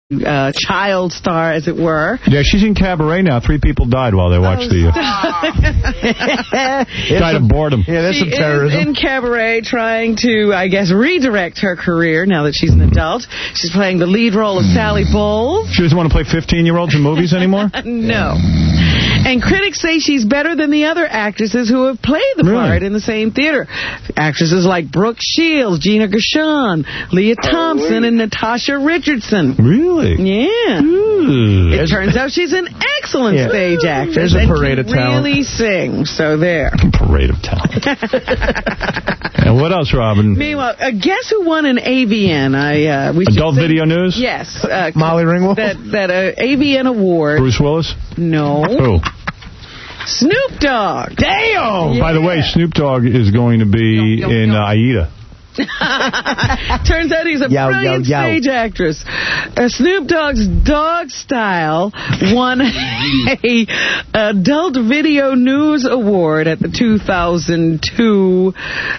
child star, as it were. Yeah, she's in Cabaret now. 3 people died while they watched the... died of boredom. Yeah, there's some terrorism. She is in Cabaret trying to, I guess, redirect her career now that she's an adult. She's playing the lead role of Sally Bowles. She doesn't want to play 15-year-olds in movies anymore? No. And critics say she's better than the other actresses who have played the part in the same theater. Actresses like Brooke Shields, Gina Gershon, Leah Thompson, and Natasha Richardson. Really? Yeah. Ooh. It turns out she's an excellent stage actress. There's a parade of talent. Really sings. So there. Parade of talent. And what else, Robin? Meanwhile, guess who won an AVN? Adult Video News? Yes. Molly Ringwald? That AVN award. Bruce Willis? No. Who? Snoop Dogg. Damn! Yeah. By the way, Snoop Dogg is going to be in Aida. Turns out he's a brilliant stage actress. Snoop Dogg's Dog Style won a Adult Video News Award at the 2002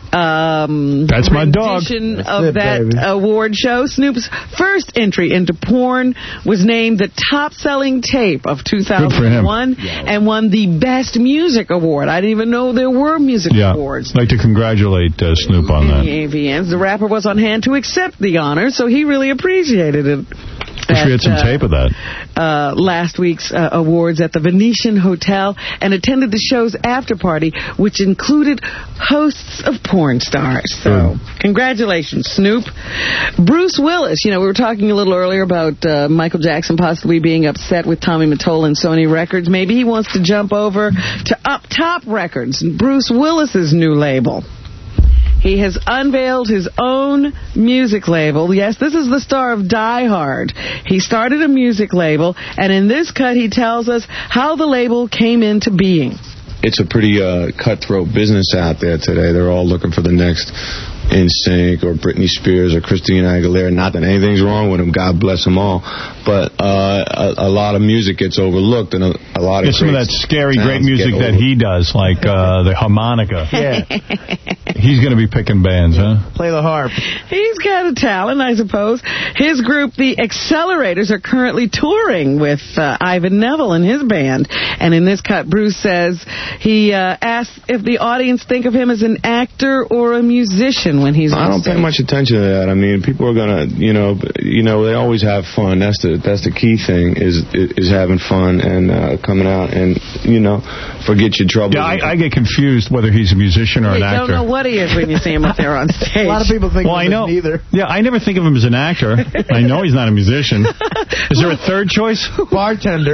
That's my dog. edition of that award show. Snoop's first entry into porn was named the top-selling tape of 2001 and won the Best Music Award. I didn't even know there were music awards. I'd like to congratulate Snoop on that. The rapper was on hand to accept the honor, so he really appreciated it. Wish we had some tape of that. Last week's awards at the Venetian Hotel and attended the show's after party, which included hosts of porn stars. So, congratulations, Snoop. Bruce Willis, we were talking a little earlier about Michael Jackson possibly being upset with Tommy Mottola and Sony Records. Maybe he wants to jump over to Up Top Records, Bruce Willis's new label. He has unveiled his own music label. Yes, this is the star of Die Hard. He started a music label, and in this cut, he tells us how the label came into being. It's a pretty cutthroat business out there today. They're all looking for the next NSYNC or Britney Spears or Christina Aguilera. Not that anything's wrong with them. God bless them all. But a lot of music gets overlooked, and a lot of some of that scary, great music that he does, like the harmonica. Yeah. He's going to be picking bands, huh? Play the harp. He's got a talent, I suppose. His group, the Accelerators, are currently touring with Ivan Neville and his band. And in this cut, Bruce says he asks if the audience think of him as an actor or a musician when he's on I don't stage. pay much attention to that. I mean, people are going to, they always have fun. That's the key thing is having fun and coming out and, forget your troubles. Yeah, I get confused whether he's a musician or an actor. You don't know what he is when you see him up there on stage. A lot of people think of him as neither. Yeah, I never think of him as an actor. I know he's not a musician. Is there a third choice? Bartender.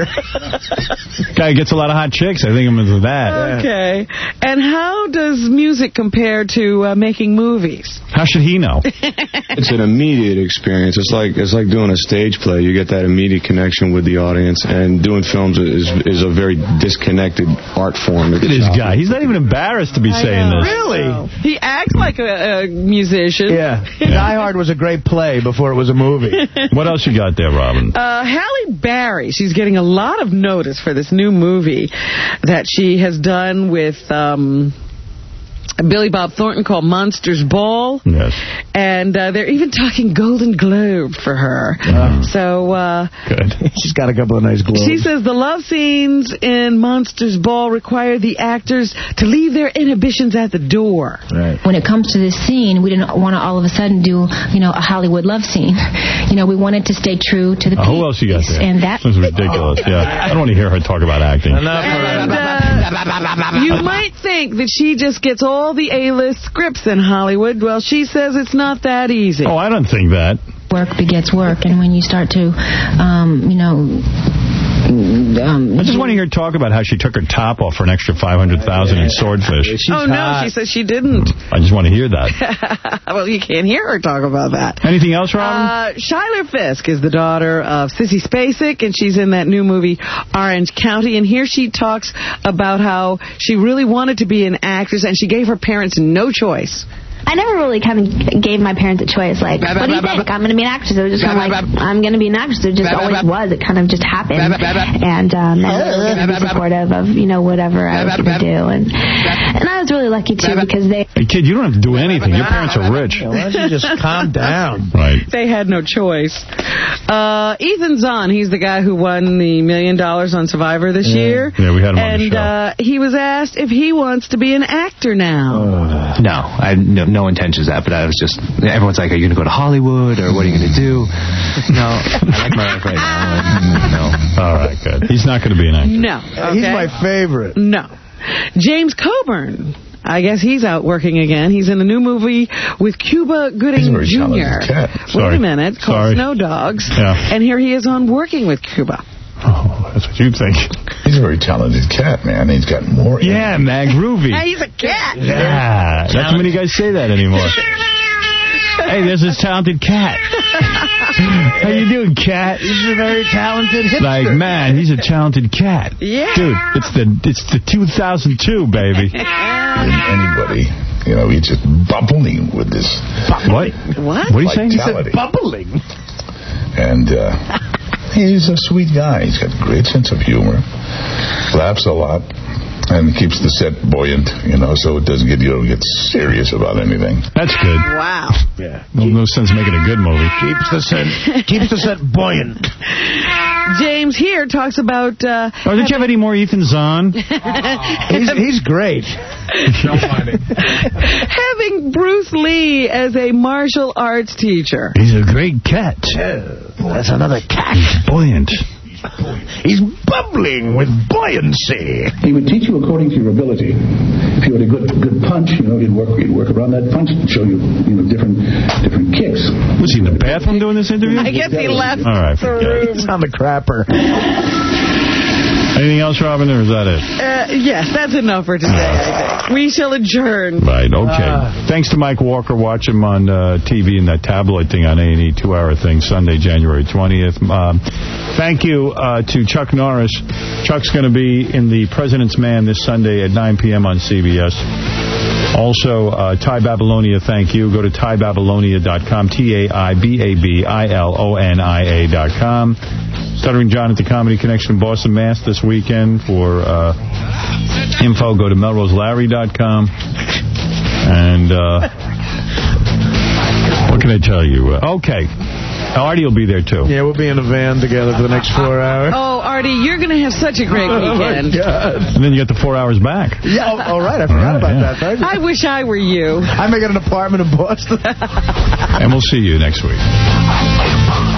Guy gets a lot of hot chicks. I think of him as that. Okay. And how does music compare to making movies? How should he know? It's an immediate experience. It's like doing a stage play. You get that immediate connection with the audience, and doing films is a very disconnected art form. Look at this guy. He's not even embarrassed to be saying this. Really? He acts like a musician. Yeah. Die Hard was a great play before it was a movie. What else you got there, Robin? Halle Berry. She's getting a lot of notice for this new movie that she has done with Billy Bob Thornton called Monsters Ball. Yes. And they're even talking Golden Globe for her. So good. She's got a couple of nice globes. She says the love scenes in Monsters Ball require the actors to leave their inhibitions at the door. Right. When it comes to this scene, we didn't want to all of a sudden do, a Hollywood love scene. We wanted to stay true to the piece. Who else you got there? And that was ridiculous. Yeah. I don't want to hear her talk about acting. You might think that she just gets all the A-list scripts in Hollywood. Well, she says it's not that easy. Oh, I don't think that. Work begets work, and when you start to, I just want to hear her talk about how she took her top off for an extra $500,000 in Swordfish. No, she says she didn't. I just want to hear that. Well, you can't hear her talk about that. Anything else, Robin? Shyler Fisk is the daughter of Sissy Spacek, and she's in that new movie Orange County. And here she talks about how she really wanted to be an actress, and she gave her parents no choice I never really kind of gave my parents a choice, like, what do you think? I'm going to be an actress. It was just kind of like, I'm going to be an actress. It just always was. It kind of just happened. And my mother was going to be supportive of, whatever I was going to do. And I was really lucky, too, because they... Hey, kid, you don't have to do anything. Your parents are rich. Why don't you just calm down? Right. They had no choice. Ethan Zahn, he's the guy who won the $1 million on Survivor this year. Yeah, we had him on the show. And he was asked if he wants to be an actor now. No, I have no intentions of that, but I was just... Everyone's like, are you going to go to Hollywood, or what are you going to do? No, I like my life right now. No. All right, good. He's not going to be an actor. No. Okay? He's my favorite. No. James Coburn. I guess he's out working again. He's in a new movie with Cuba Gooding Jr. Wait a minute. Called Snow Dogs. Yeah. And here he is on Working with Cuba. Oh, that's what you think. He's a very talented cat, man. He's got more... Yeah, man, groovy. Hey, he's a cat. Yeah. Not too many guys say that anymore. Hey, there's this talented cat. How you doing, cat? He's a very talented hipster. Like, man, he's a talented cat. Yeah. Dude, it's the 2002, baby. Anybody, he's just bubbling with this... What? What? What are you saying? He said bubbling. And he's a sweet guy. He's got a great sense of humor. Laughs a lot. And keeps the set buoyant, so it doesn't get serious about anything. That's good. Wow. Yeah. No sense making a good movie. Keeps the set buoyant. James here talks about... did you have any more Ethan Zahn? He's great. having Bruce Lee as a martial arts teacher. He's a great cat. That's another cat. He's buoyant. He's bubbling with buoyancy. He would teach you according to your ability. If you had a good punch, he'd work around that punch and show you, different kicks. Was he in the bathroom doing this interview? I guess he left All right, the room. He's on the crapper. Anything else, Robin, or is that it? Yes, that's enough for today, I think. We shall adjourn. Right, okay. Thanks to Mike Walker. Watch him on TV in that tabloid thing on A&E, 2-hour thing, Sunday, January 20th. Thank you to Chuck Norris. Chuck's going to be in The President's Man this Sunday at 9 p.m. on CBS. Also, Ty Babylonia, thank you. Go to TyBabylonia.com, TAIBABILONIA.com. Stuttering John at the Comedy Connection in Boston, Mass. this weekend. For info, go to MelroseLarry.com. And what can I tell you? Okay. Artie will be there, too. Yeah, we'll be in a van together for the next 4 hours. Oh, Artie, you're going to have such a great weekend. Oh, my God. And then you get the 4 hours back. Yeah, all right. I forgot about that. Thank you. I wish I were you. I may get an apartment in Boston. And we'll see you next week.